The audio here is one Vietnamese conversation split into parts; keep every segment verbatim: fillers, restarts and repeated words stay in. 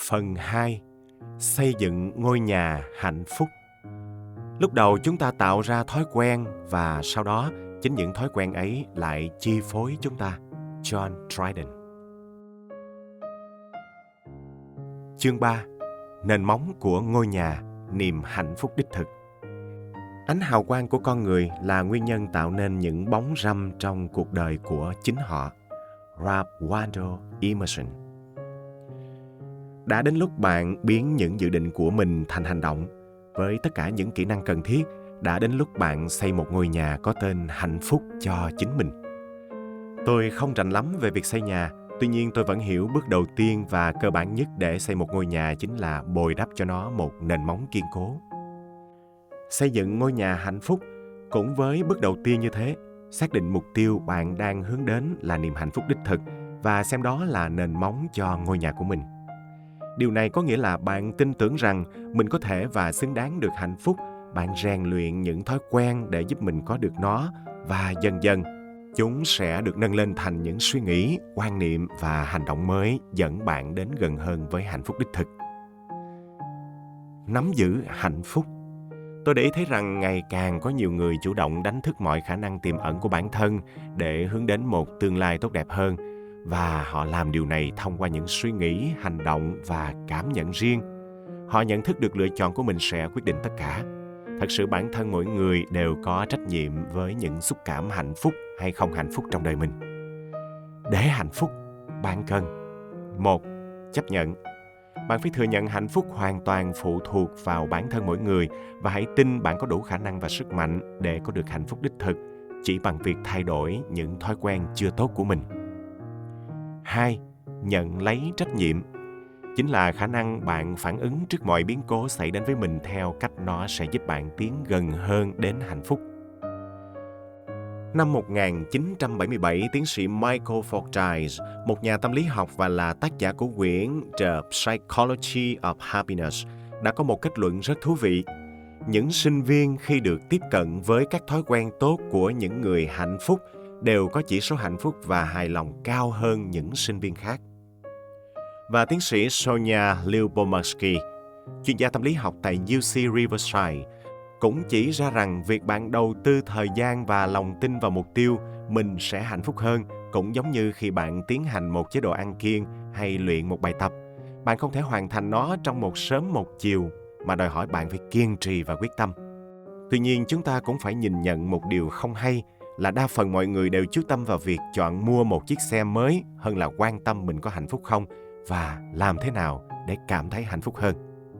Phần hai. Xây dựng ngôi nhà hạnh phúc. Lúc đầu chúng ta tạo ra thói quen và sau đó chính những thói quen ấy lại chi phối chúng ta. John Dryden. Chương ba. Nền móng của ngôi nhà, niềm hạnh phúc đích thực. Ánh hào quang của con người là nguyên nhân tạo nên những bóng râm trong cuộc đời của chính họ. Ralph Waldo Emerson. Đã đến lúc bạn biến những dự định của mình thành hành động. Với tất cả những kỹ năng cần thiết, đã đến lúc bạn xây một ngôi nhà có tên hạnh phúc cho chính mình. Tôi không rành lắm về việc xây nhà, tuy nhiên tôi vẫn hiểu bước đầu tiên và cơ bản nhất để xây một ngôi nhà chính là bồi đắp cho nó một nền móng kiên cố. Xây dựng ngôi nhà hạnh phúc cũng với bước đầu tiên như thế, xác định mục tiêu bạn đang hướng đến là niềm hạnh phúc đích thực và xem đó là nền móng cho ngôi nhà của mình. Điều này có nghĩa là bạn tin tưởng rằng mình có thể và xứng đáng được hạnh phúc. Bạn rèn luyện những thói quen để giúp mình có được nó và dần dần chúng sẽ được nâng lên thành những suy nghĩ, quan niệm và hành động mới dẫn bạn đến gần hơn với hạnh phúc đích thực. Nắm giữ hạnh phúc. Tôi để ý thấy rằng ngày càng có nhiều người chủ động đánh thức mọi khả năng tiềm ẩn của bản thân để hướng đến một tương lai tốt đẹp hơn. Và họ làm điều này thông qua những suy nghĩ, hành động và cảm nhận riêng. Họ nhận thức được lựa chọn của mình sẽ quyết định tất cả. Thật sự bản thân mỗi người đều có trách nhiệm với những xúc cảm hạnh phúc hay không hạnh phúc trong đời mình. Để hạnh phúc, bạn cần: một. Chấp nhận. Bạn phải thừa nhận hạnh phúc hoàn toàn phụ thuộc vào bản thân mỗi người và hãy tin bạn có đủ khả năng và sức mạnh để có được hạnh phúc đích thực chỉ bằng việc thay đổi những thói quen chưa tốt của mình. Hai. Nhận lấy trách nhiệm. Chính là khả năng bạn phản ứng trước mọi biến cố xảy đến với mình theo cách nó sẽ giúp bạn tiến gần hơn đến hạnh phúc. Năm một nghìn chín trăm bảy mươi bảy, tiến sĩ Michael Fordyce, một nhà tâm lý học và là tác giả của quyển The Psychology of Happiness, đã có một kết luận rất thú vị. Những sinh viên khi được tiếp cận với các thói quen tốt của những người hạnh phúc đều có chỉ số hạnh phúc và hài lòng cao hơn những sinh viên khác. Và tiến sĩ Sonia Lyubomirsky, chuyên gia tâm lý học tại u xê Riverside, cũng chỉ ra rằng việc bạn đầu tư thời gian và lòng tin vào mục tiêu, mình sẽ hạnh phúc hơn, cũng giống như khi bạn tiến hành một chế độ ăn kiêng hay luyện một bài tập. Bạn không thể hoàn thành nó trong một sớm một chiều, mà đòi hỏi bạn phải kiên trì và quyết tâm. Tuy nhiên, chúng ta cũng phải nhìn nhận một điều không hay, là đa phần mọi người đều chú tâm vào việc chọn mua một chiếc xe mới hơn là quan tâm mình có hạnh phúc không và làm thế nào để cảm thấy hạnh phúc hơn.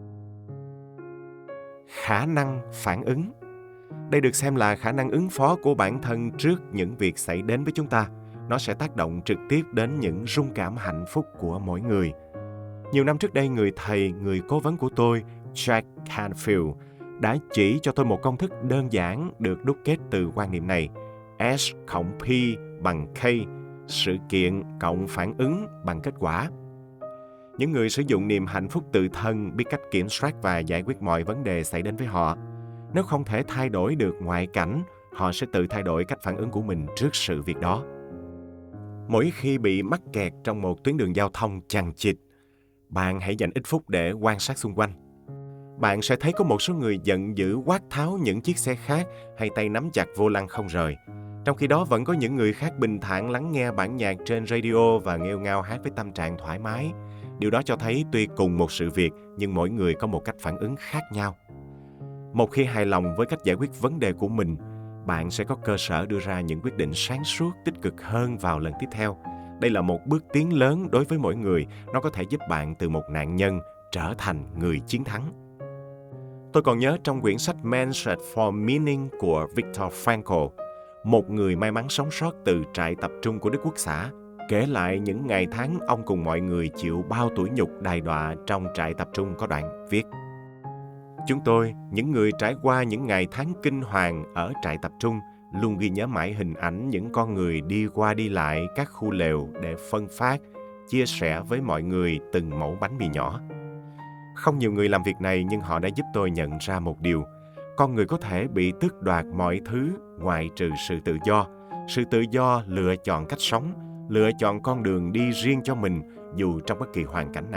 Khả năng phản ứng. Đây được xem là khả năng ứng phó của bản thân trước những việc xảy đến với chúng ta. Nó sẽ tác động trực tiếp đến những rung cảm hạnh phúc của mỗi người. Nhiều năm trước đây, người thầy, người cố vấn của tôi, Jack Canfield, đã chỉ cho tôi một công thức đơn giản được đúc kết từ quan niệm này. S cộng P bằng K, sự kiện cộng phản ứng bằng kết quả. Những người sử dụng niềm hạnh phúc tự thân biết cách kiểm soát và giải quyết mọi vấn đề xảy đến với họ. Nếu không thể thay đổi được ngoại cảnh, họ sẽ tự thay đổi cách phản ứng của mình trước sự việc đó. Mỗi khi bị mắc kẹt trong một tuyến đường giao thông chằng chịt, bạn hãy dành ít phút để quan sát xung quanh. Bạn sẽ thấy có một số người giận dữ quát tháo những chiếc xe khác hay tay nắm chặt vô lăng không rời. Trong khi đó vẫn có những người khác bình thản lắng nghe bản nhạc trên radio và nghêu ngao hát với tâm trạng thoải mái. Điều đó cho thấy tuy cùng một sự việc nhưng mỗi người có một cách phản ứng khác nhau. Một khi hài lòng với cách giải quyết vấn đề của mình, bạn sẽ có cơ sở đưa ra những quyết định sáng suốt, tích cực hơn vào lần tiếp theo. Đây là một bước tiến lớn đối với mỗi người. Nó có thể giúp bạn từ một nạn nhân trở thành người chiến thắng. Tôi còn nhớ trong quyển sách Man's Search for Meaning của Viktor Frankl, một người may mắn sống sót từ trại tập trung của Đức Quốc xã, kể lại những ngày tháng ông cùng mọi người chịu bao tủi nhục đày đọa trong trại tập trung, có đoạn viết: Chúng tôi, những người trải qua những ngày tháng kinh hoàng ở trại tập trung, luôn ghi nhớ mãi hình ảnh những con người đi qua đi lại các khu lều để phân phát, chia sẻ với mọi người từng mẩu bánh mì nhỏ. Không nhiều người làm việc này nhưng họ đã giúp tôi nhận ra một điều: con người có thể bị tước đoạt mọi thứ ngoại trừ sự tự do. Sự tự do lựa chọn cách sống, lựa chọn con đường đi riêng cho mình dù trong bất kỳ hoàn cảnh nào,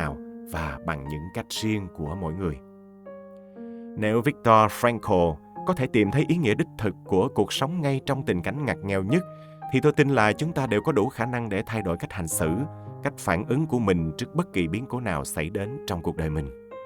và bằng những cách riêng của mỗi người. Nếu Viktor Frankl có thể tìm thấy ý nghĩa đích thực của cuộc sống ngay trong tình cảnh ngặt nghèo nhất, thì tôi tin là chúng ta đều có đủ khả năng để thay đổi cách hành xử, cách phản ứng của mình trước bất kỳ biến cố nào xảy đến trong cuộc đời mình.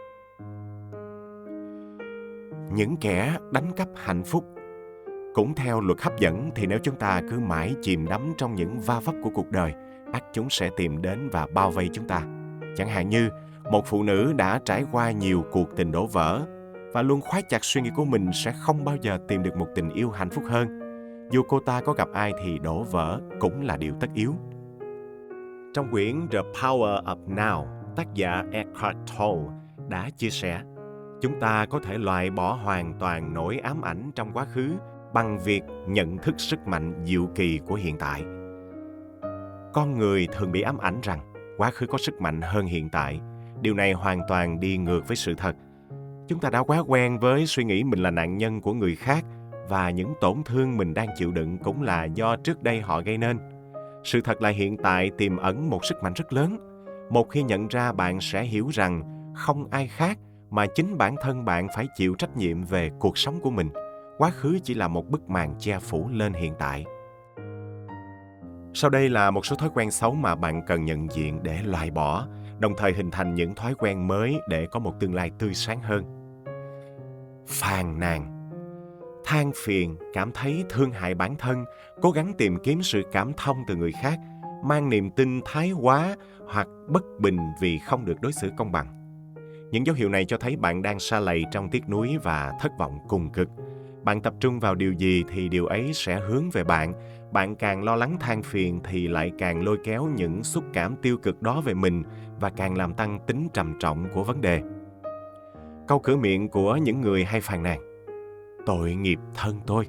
Những kẻ đánh cắp hạnh phúc. Cũng theo luật hấp dẫn thì nếu chúng ta cứ mãi chìm đắm trong những va vấp của cuộc đời, ắt chúng sẽ tìm đến và bao vây chúng ta. Chẳng hạn như một phụ nữ đã trải qua nhiều cuộc tình đổ vỡ và luôn khóa chặt suy nghĩ của mình sẽ không bao giờ tìm được một tình yêu hạnh phúc hơn. Dù cô ta có gặp ai thì đổ vỡ cũng là điều tất yếu. Trong quyển The Power of Now, tác giả Eckhart Tolle đã chia sẻ, chúng ta có thể loại bỏ hoàn toàn nỗi ám ảnh trong quá khứ bằng việc nhận thức sức mạnh diệu kỳ của hiện tại. Con người thường bị ám ảnh rằng quá khứ có sức mạnh hơn hiện tại. Điều này hoàn toàn đi ngược với sự thật. Chúng ta đã quá quen với suy nghĩ mình là nạn nhân của người khác và những tổn thương mình đang chịu đựng cũng là do trước đây họ gây nên. Sự thật là hiện tại tiềm ẩn một sức mạnh rất lớn. Một khi nhận ra, bạn sẽ hiểu rằng không ai khác mà chính bản thân bạn phải chịu trách nhiệm về cuộc sống của mình. Quá khứ chỉ là một bức màn che phủ lên hiện tại. Sau đây là một số thói quen xấu mà bạn cần nhận diện để loại bỏ, đồng thời hình thành những thói quen mới để có một tương lai tươi sáng hơn. Phàn nàn, than phiền, cảm thấy thương hại bản thân, cố gắng tìm kiếm sự cảm thông từ người khác, mang niềm tin thái quá hoặc bất bình vì không được đối xử công bằng. Những dấu hiệu này cho thấy bạn đang sa lầy trong tiếc nuối và thất vọng cùng cực. Bạn tập trung vào điều gì thì điều ấy sẽ hướng về bạn. Bạn càng lo lắng than phiền thì lại càng lôi kéo những xúc cảm tiêu cực đó về mình và càng làm tăng tính trầm trọng của vấn đề. Câu cửa miệng của những người hay phàn nàn: tội nghiệp thân tôi.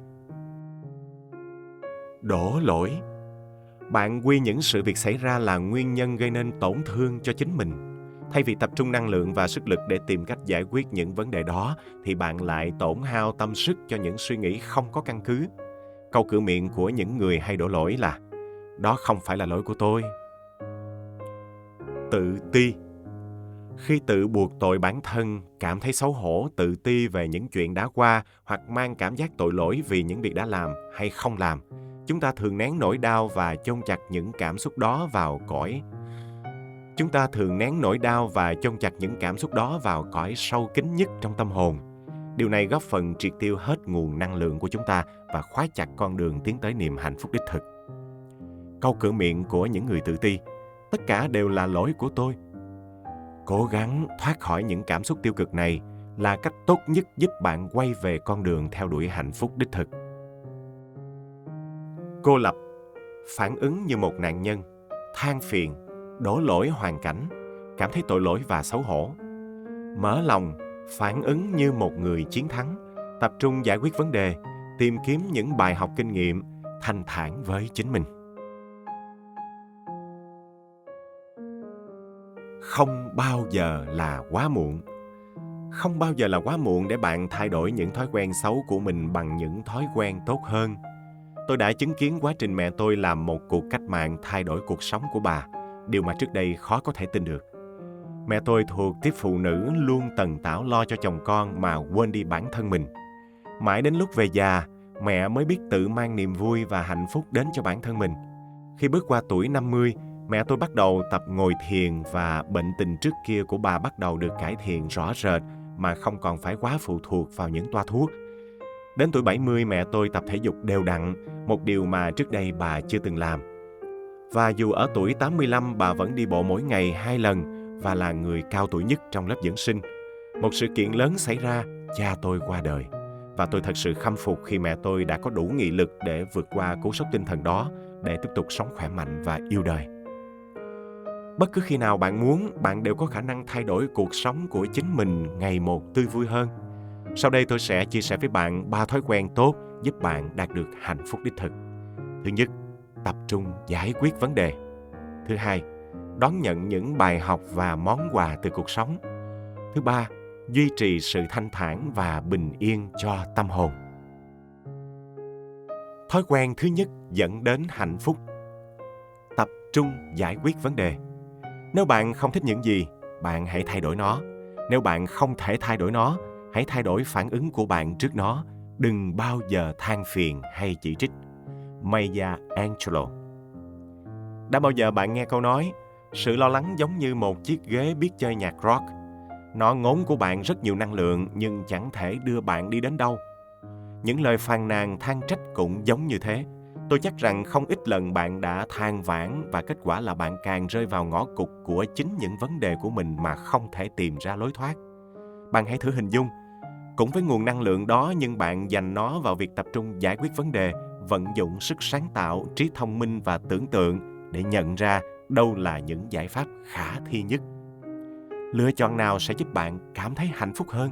Đổ lỗi. Bạn quy những sự việc xảy ra là nguyên nhân gây nên tổn thương cho chính mình. Thay vì tập trung năng lượng và sức lực để tìm cách giải quyết những vấn đề đó, thì bạn lại tổn hao tâm sức cho những suy nghĩ không có căn cứ. Câu cửa miệng của những người hay đổ lỗi là: đó không phải là lỗi của tôi. Tự ti. Khi tự buộc tội bản thân, cảm thấy xấu hổ, tự ti về những chuyện đã qua hoặc mang cảm giác tội lỗi vì những việc đã làm hay không làm, chúng ta thường nén nỗi đau và chôn chặt những cảm xúc đó vào cõi. Chúng ta thường nén nỗi đau và chôn chặt những cảm xúc đó vào cõi sâu kín nhất trong tâm hồn. Điều này góp phần triệt tiêu hết nguồn năng lượng của chúng ta và khóa chặt con đường tiến tới niềm hạnh phúc đích thực. Câu cửa miệng của những người tự ti: tất cả đều là lỗi của tôi. Cố gắng thoát khỏi những cảm xúc tiêu cực này là cách tốt nhất giúp bạn quay về con đường theo đuổi hạnh phúc đích thực. Cô lập. Phản ứng như một nạn nhân, than phiền, đổ lỗi hoàn cảnh, cảm thấy tội lỗi và xấu hổ. Mở lòng, phản ứng như một người chiến thắng, tập trung giải quyết vấn đề, tìm kiếm những bài học kinh nghiệm, thanh thản với chính mình. Không bao giờ là quá muộn. Không bao giờ là quá muộn để bạn thay đổi những thói quen xấu của mình bằng những thói quen tốt hơn. Tôi đã chứng kiến quá trình mẹ tôi làm một cuộc cách mạng thay đổi cuộc sống của bà, điều mà trước đây khó có thể tin được. Mẹ tôi thuộc tiếp phụ nữ luôn tần tảo lo cho chồng con mà quên đi bản thân mình. Mãi đến lúc về già, mẹ mới biết tự mang niềm vui và hạnh phúc đến cho bản thân mình. Khi bước qua tuổi năm mươi, mẹ tôi bắt đầu tập ngồi thiền và bệnh tình trước kia của bà bắt đầu được cải thiện rõ rệt mà không còn phải quá phụ thuộc vào những toa thuốc. Đến tuổi bảy mươi, mẹ tôi tập thể dục đều đặn, một điều mà trước đây bà chưa từng làm. Và dù ở tuổi tám mươi lăm, bà vẫn đi bộ mỗi ngày hai lần và là người cao tuổi nhất trong lớp dưỡng sinh. Một sự kiện lớn xảy ra, cha tôi qua đời. Và tôi thật sự khâm phục khi mẹ tôi đã có đủ nghị lực để vượt qua cú sốc tinh thần đó, để tiếp tục sống khỏe mạnh và yêu đời. Bất cứ khi nào bạn muốn, bạn đều có khả năng thay đổi cuộc sống của chính mình ngày một tươi vui hơn. Sau đây tôi sẽ chia sẻ với bạn ba thói quen tốt giúp bạn đạt được hạnh phúc đích thực. Thứ nhất, tập trung giải quyết vấn đề. Thứ hai, đón nhận những bài học và món quà từ cuộc sống. Thứ ba, duy trì sự thanh thản và bình yên cho tâm hồn. Thói quen thứ nhất dẫn đến hạnh phúc. Tập trung giải quyết vấn đề. Nếu bạn không thích những gì, bạn hãy thay đổi nó. Nếu bạn không thể thay đổi nó, hãy thay đổi phản ứng của bạn trước nó. Đừng bao giờ than phiền hay chỉ trích. Maya Angelou. Đã bao giờ bạn nghe câu nói, sự lo lắng giống như một chiếc ghế biết chơi nhạc rock. Nó ngốn của bạn rất nhiều năng lượng nhưng chẳng thể đưa bạn đi đến đâu. Những lời phàn nàn than trách cũng giống như thế. Tôi chắc rằng không ít lần bạn đã than vãn và kết quả là bạn càng rơi vào ngõ cụt của chính những vấn đề của mình mà không thể tìm ra lối thoát. Bạn hãy thử hình dung, cũng với nguồn năng lượng đó nhưng bạn dành nó vào việc tập trung giải quyết vấn đề, vận dụng sức sáng tạo, trí thông minh và tưởng tượng để nhận ra đâu là những giải pháp khả thi nhất. Lựa chọn nào sẽ giúp bạn cảm thấy hạnh phúc hơn?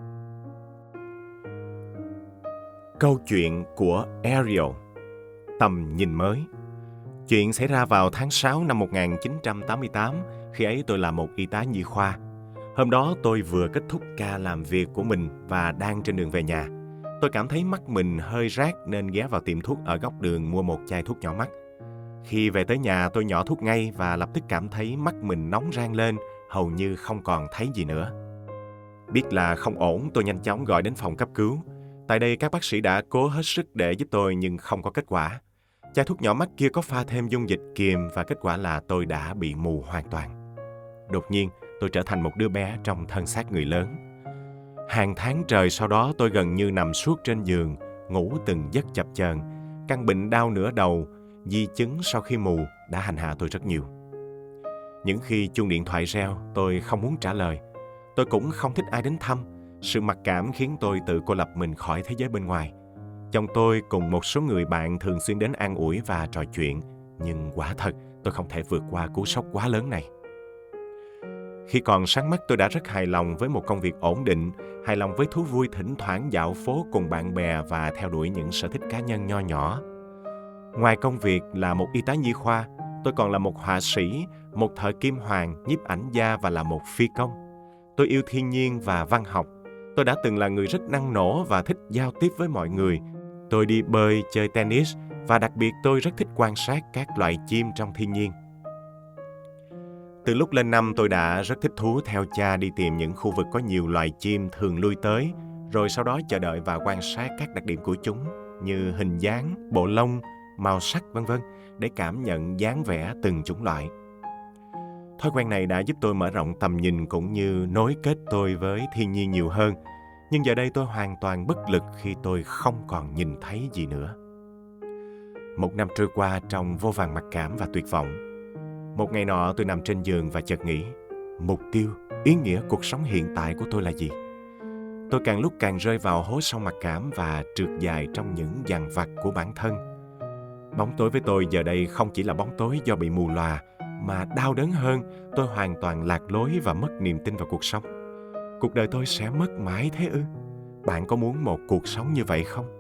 Câu chuyện của Ariel, tầm nhìn mới. Chuyện xảy ra vào tháng sáu năm một nghìn chín trăm tám mươi tám, khi ấy tôi là một y tá nhi khoa. Hôm đó tôi vừa kết thúc ca làm việc của mình và đang trên đường về nhà. Tôi cảm thấy mắt mình hơi rát nên ghé vào tiệm thuốc ở góc đường mua một chai thuốc nhỏ mắt. Khi về tới nhà tôi nhỏ thuốc ngay và lập tức cảm thấy mắt mình nóng rang lên, hầu như không còn thấy gì nữa. Biết là không ổn, tôi nhanh chóng gọi đến phòng cấp cứu. Tại đây các bác sĩ đã cố hết sức để giúp tôi nhưng không có kết quả. Chai thuốc nhỏ mắt kia có pha thêm dung dịch kiềm và kết quả là tôi đã bị mù hoàn toàn. Đột nhiên, tôi trở thành một đứa bé trong thân xác người lớn. Hàng tháng trời sau đó tôi gần như nằm suốt trên giường, ngủ từng giấc chập chờn. Căn bệnh đau nửa đầu, di chứng sau khi mù đã hành hạ tôi rất nhiều. Những khi chuông điện thoại reo, tôi không muốn trả lời. Tôi cũng không thích ai đến thăm. Sự mặc cảm khiến tôi tự cô lập mình khỏi thế giới bên ngoài. Chồng tôi cùng một số người bạn thường xuyên đến an ủi và trò chuyện, nhưng quả thật tôi không thể vượt qua cú sốc quá lớn này. Khi còn sáng mắt tôi đã rất hài lòng với một công việc ổn định, hài lòng với thú vui thỉnh thoảng dạo phố cùng bạn bè và theo đuổi những sở thích cá nhân nho nhỏ. Ngoài công việc là một y tá nhi khoa, tôi còn là một họa sĩ, một thợ kim hoàn, nhiếp ảnh gia và là một phi công. Tôi yêu thiên nhiên và văn học. Tôi đã từng là người rất năng nổ và thích giao tiếp với mọi người. Tôi đi bơi, chơi tennis và đặc biệt tôi rất thích quan sát các loài chim trong thiên nhiên. Từ lúc lên năm tôi đã rất thích thú theo cha đi tìm những khu vực có nhiều loài chim thường lui tới, rồi sau đó chờ đợi và quan sát các đặc điểm của chúng như hình dáng, bộ lông, màu sắc vân vân để cảm nhận dáng vẻ từng chủng loại. Thói quen này đã giúp tôi mở rộng tầm nhìn cũng như nối kết tôi với thiên nhiên nhiều hơn. Nhưng giờ đây tôi hoàn toàn bất lực khi tôi không còn nhìn thấy gì nữa. Một năm trôi qua trong vô vàn mặc cảm và tuyệt vọng. Một ngày nọ tôi nằm trên giường và chợt nghĩ, mục tiêu, ý nghĩa cuộc sống hiện tại của tôi là gì? Tôi càng lúc càng rơi vào hố sâu mặc cảm và trượt dài trong những dằn vặt của bản thân. Bóng tối với tôi giờ đây không chỉ là bóng tối do bị mù lòa, mà đau đớn hơn, tôi hoàn toàn lạc lối và mất niềm tin vào cuộc sống. Cuộc đời tôi sẽ mất mãi thế ư? Bạn có muốn một cuộc sống như vậy không?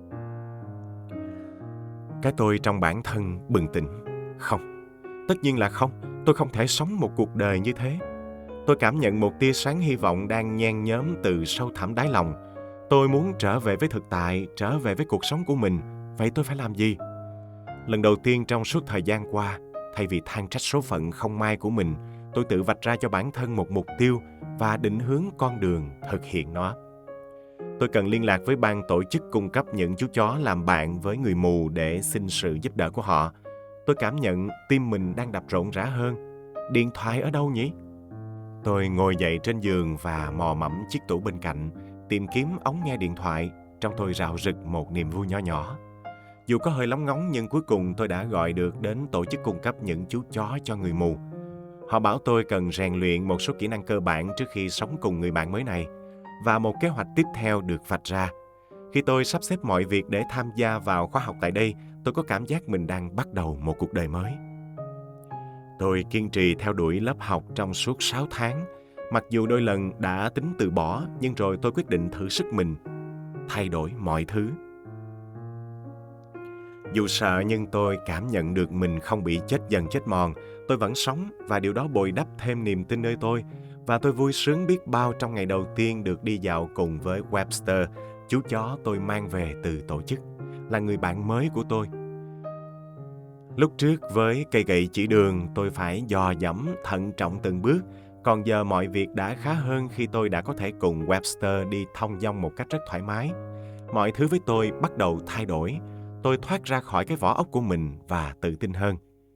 Cái tôi trong bản thân bừng tỉnh. Không, tất nhiên là không. Tôi không thể sống một cuộc đời như thế. Tôi cảm nhận một tia sáng hy vọng đang nhen nhóm từ sâu thẳm đáy lòng. Tôi muốn trở về với thực tại, trở về với cuộc sống của mình. Vậy tôi phải làm gì? Lần đầu tiên trong suốt thời gian qua, thay vì than trách số phận không may của mình, tôi tự vạch ra cho bản thân một mục tiêu và định hướng con đường thực hiện nó. Tôi cần liên lạc với ban tổ chức cung cấp những chú chó làm bạn với người mù để xin sự giúp đỡ của họ. Tôi cảm nhận tim mình đang đập rộn rã hơn. Điện thoại ở đâu nhỉ? Tôi ngồi dậy trên giường và mò mẫm chiếc tủ bên cạnh, tìm kiếm ống nghe điện thoại. Trong tôi rạo rực một niềm vui nho nhỏ. Dù có hơi lóng ngóng nhưng cuối cùng tôi đã gọi được đến tổ chức cung cấp những chú chó cho người mù. Họ bảo tôi cần rèn luyện một số kỹ năng cơ bản trước khi sống cùng người bạn mới này. Và một kế hoạch tiếp theo được vạch ra. Khi tôi sắp xếp mọi việc để tham gia vào khóa học tại đây, tôi có cảm giác mình đang bắt đầu một cuộc đời mới. Tôi kiên trì theo đuổi lớp học trong suốt sáu tháng. Mặc dù đôi lần đã tính từ bỏ, nhưng rồi tôi quyết định thử sức mình, thay đổi mọi thứ. Dù sợ nhưng tôi cảm nhận được mình không bị chết dần chết mòn. Tôi vẫn sống và điều đó bồi đắp thêm niềm tin nơi tôi. Và tôi vui sướng biết bao trong ngày đầu tiên được đi dạo cùng với Webster, chú chó tôi mang về từ tổ chức, là người bạn mới của tôi. Lúc trước với cây gậy chỉ đường tôi phải dò dẫm thận trọng từng bước, Còn giờ mọi việc đã khá hơn khi tôi đã có thể cùng Webster đi thong dong một cách rất thoải mái. Mọi thứ với tôi bắt đầu thay đổi. Tôi thoát ra khỏi cái vỏ ốc của mình và tự tin hơn.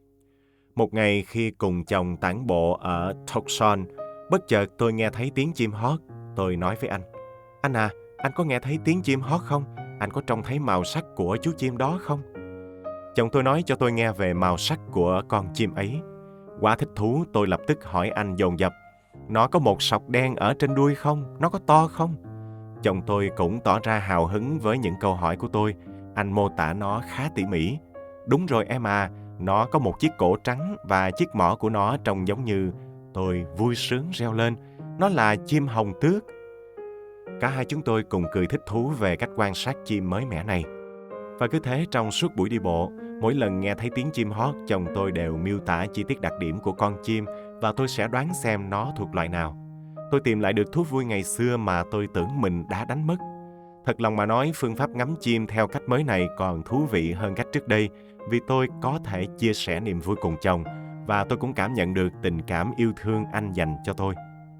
Một ngày khi cùng chồng tản bộ ở Tucson, bất chợt tôi nghe thấy tiếng chim hót. Tôi nói với anh, anh à, anh có nghe thấy tiếng chim hót không? Anh có trông thấy màu sắc của chú chim đó không? Chồng tôi nói cho tôi nghe về màu sắc của con chim ấy. Quá thích thú, tôi lập tức hỏi anh dồn dập, nó có một sọc đen ở trên đuôi không? Nó có to không? Chồng tôi cũng tỏ ra hào hứng với những câu hỏi của tôi. Anh mô tả nó khá tỉ mỉ. Đúng rồi em à, nó có một chiếc cổ trắng và chiếc mỏ của nó trông giống như... Tôi vui sướng reo lên, nó là chim hồng tước. Cả hai chúng tôi cùng cười thích thú về cách quan sát chim mới mẻ này. Và cứ thế trong suốt buổi đi bộ, mỗi lần nghe thấy tiếng chim hót, chồng tôi đều miêu tả chi tiết đặc điểm của con chim và tôi sẽ đoán xem nó thuộc loại nào. Tôi tìm lại được thú vui ngày xưa mà tôi tưởng mình đã đánh mất. Thật lòng mà nói, phương pháp ngắm chim theo cách mới này còn thú vị hơn cách trước đây vì tôi có thể chia sẻ niềm vui cùng chồng và tôi cũng cảm nhận được tình cảm yêu thương anh dành cho tôi.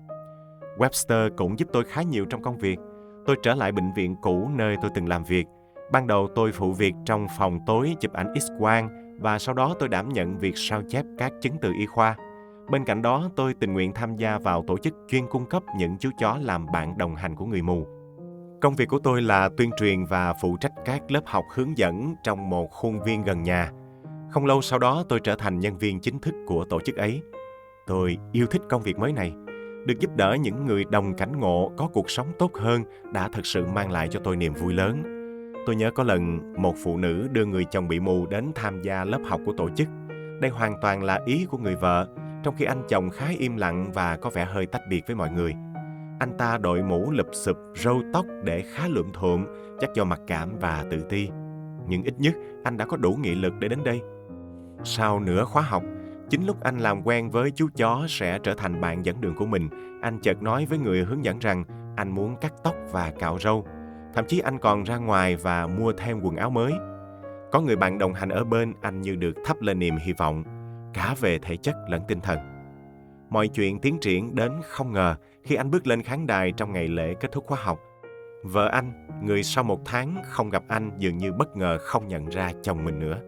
Webster cũng giúp tôi khá nhiều trong công việc. Tôi trở lại bệnh viện cũ nơi tôi từng làm việc. Ban đầu tôi phụ việc trong phòng tối chụp ảnh X-quang và sau đó tôi đảm nhận việc sao chép các chứng từ y khoa. Bên cạnh đó, tôi tình nguyện tham gia vào tổ chức chuyên cung cấp những chú chó làm bạn đồng hành của người mù. Công việc của tôi là tuyên truyền và phụ trách các lớp học hướng dẫn trong một khuôn viên gần nhà. Không lâu sau đó, tôi trở thành nhân viên chính thức của tổ chức ấy. Tôi yêu thích công việc mới này. Được giúp đỡ những người đồng cảnh ngộ có cuộc sống tốt hơn đã thực sự mang lại cho tôi niềm vui lớn. Tôi nhớ có lần một phụ nữ đưa người chồng bị mù đến tham gia lớp học của tổ chức. Đây hoàn toàn là ý của người vợ, trong khi anh chồng khá im lặng và có vẻ hơi tách biệt với mọi người. Anh ta đội mũ lụp xụp, râu tóc để khá lượm thượm, chắc do mặc cảm và tự ti. Nhưng ít nhất anh đã có đủ nghị lực để đến đây. Sau nửa khóa học, chính lúc anh làm quen với chú chó sẽ trở thành bạn dẫn đường của mình, anh chợt nói với người hướng dẫn rằng anh muốn cắt tóc và cạo râu. Thậm chí anh còn ra ngoài và mua thêm quần áo mới. Có người bạn đồng hành ở bên, anh như được thắp lên niềm hy vọng, cả về thể chất lẫn tinh thần. Mọi chuyện tiến triển đến không ngờ khi anh bước lên khán đài trong ngày lễ kết thúc khóa học. Vợ anh, người sau một tháng không gặp anh, dường như bất ngờ không nhận ra chồng mình nữa.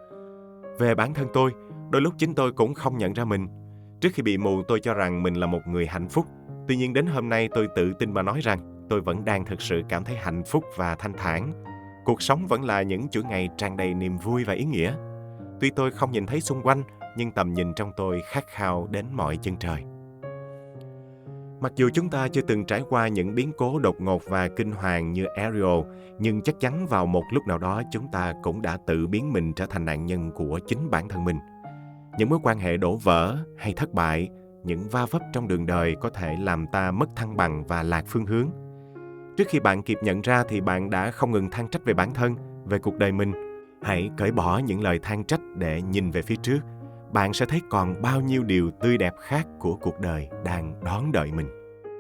Về bản thân tôi, đôi lúc chính tôi cũng không nhận ra mình. Trước khi bị mù, tôi cho rằng mình là một người hạnh phúc. Tuy nhiên đến hôm nay tôi tự tin mà nói rằng tôi vẫn đang thực sự cảm thấy hạnh phúc và thanh thản. Cuộc sống vẫn là những chuỗi ngày tràn đầy niềm vui và ý nghĩa. Tuy tôi không nhìn thấy xung quanh, nhưng tầm nhìn trong tôi khát khao đến mọi chân trời. Mặc dù chúng ta chưa từng trải qua những biến cố đột ngột và kinh hoàng như Ariel, nhưng chắc chắn vào một lúc nào đó chúng ta cũng đã tự biến mình trở thành nạn nhân của chính bản thân mình. Những mối quan hệ đổ vỡ hay thất bại, những va vấp trong đường đời có thể làm ta mất thăng bằng và lạc phương hướng. Trước khi bạn kịp nhận ra thì bạn đã không ngừng than trách về bản thân, về cuộc đời mình. Hãy cởi bỏ những lời than trách để nhìn về phía trước. Bạn sẽ thấy còn bao nhiêu điều tươi đẹp khác của cuộc đời đang đón đợi mình.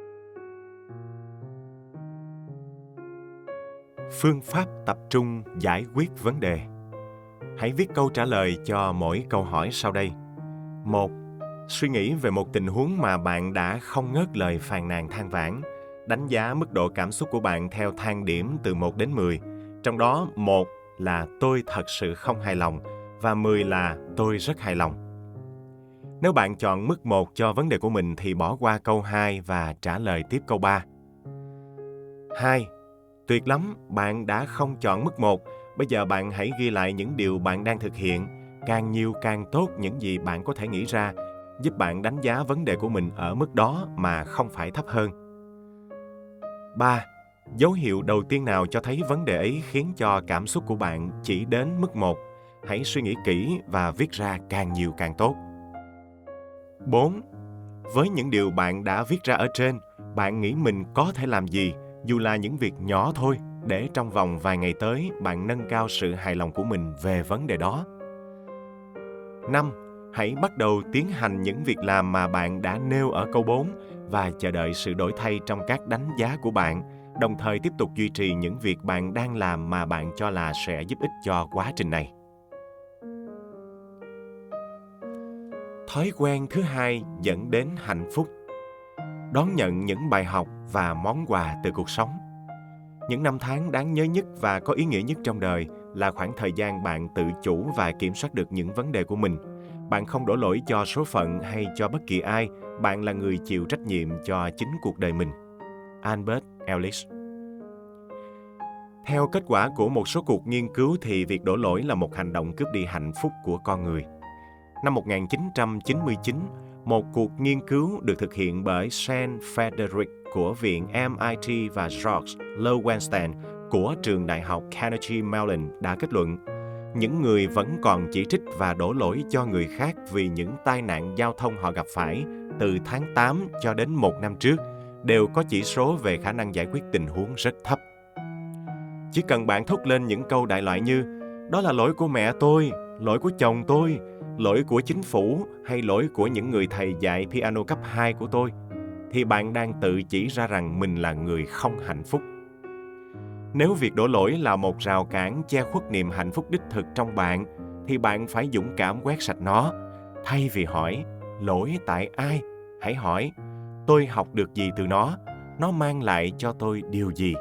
Phương pháp tập trung giải quyết vấn đề. Hãy viết câu trả lời cho mỗi câu hỏi sau đây. một. Suy nghĩ về một tình huống mà bạn đã không ngớt lời phàn nàn than vãn. Đánh giá mức độ cảm xúc của bạn theo thang điểm từ một đến mười. Trong đó một là tôi thật sự không hài lòng và mười là tôi rất hài lòng. Nếu bạn chọn mức một cho vấn đề của mình thì bỏ qua câu hai và trả lời tiếp câu ba. hai. Tuyệt lắm, bạn đã không chọn mức một. Bây giờ bạn hãy ghi lại những điều bạn đang thực hiện. Càng nhiều càng tốt những gì bạn có thể nghĩ ra, giúp bạn đánh giá vấn đề của mình ở mức đó mà không phải thấp hơn. ba. Dấu hiệu đầu tiên nào cho thấy vấn đề ấy khiến cho cảm xúc của bạn chỉ đến mức một? Hãy suy nghĩ kỹ và viết ra càng nhiều càng tốt. bốn. Với những điều bạn đã viết ra ở trên, bạn nghĩ mình có thể làm gì, dù là những việc nhỏ thôi, để trong vòng vài ngày tới bạn nâng cao sự hài lòng của mình về vấn đề đó. năm. Hãy bắt đầu tiến hành những việc làm mà bạn đã nêu ở câu bốn và chờ đợi sự đổi thay trong các đánh giá của bạn, đồng thời tiếp tục duy trì những việc bạn đang làm mà bạn cho là sẽ giúp ích cho quá trình này. Thói quen thứ hai dẫn đến hạnh phúc. đón nhận những bài học và món quà từ cuộc sống. Những năm tháng đáng nhớ nhất và có ý nghĩa nhất trong đời là khoảng thời gian bạn tự chủ và kiểm soát được những vấn đề của mình. Bạn không đổ lỗi cho số phận hay cho bất kỳ ai, bạn là người chịu trách nhiệm cho chính cuộc đời mình. Albert Ellis. Theo kết quả của một số cuộc nghiên cứu thì việc đổ lỗi là một hành động cướp đi hạnh phúc của con người. Năm một nghìn chín trăm chín mươi chín, một cuộc nghiên cứu được thực hiện bởi Saint Frederick của Viện em I T và George Lowenstein của trường đại học Carnegie Mellon đã kết luận những người vẫn còn chỉ trích và đổ lỗi cho người khác vì những tai nạn giao thông họ gặp phải từ tháng tám cho đến một năm trước đều có chỉ số về khả năng giải quyết tình huống rất thấp. Chỉ cần bạn thốt lên những câu đại loại như đó là lỗi của mẹ tôi, lỗi của chồng tôi, lỗi của chính phủ hay lỗi của những người thầy dạy piano cấp hai của tôi, thì bạn đang tự chỉ ra rằng mình là người không hạnh phúc. Nếu việc đổ lỗi là một rào cản che khuất niềm hạnh phúc đích thực trong bạn, thì bạn phải dũng cảm quét sạch nó. Thay vì hỏi, lỗi tại ai? Hãy hỏi, tôi học được gì từ nó? Nó mang lại cho tôi điều gì?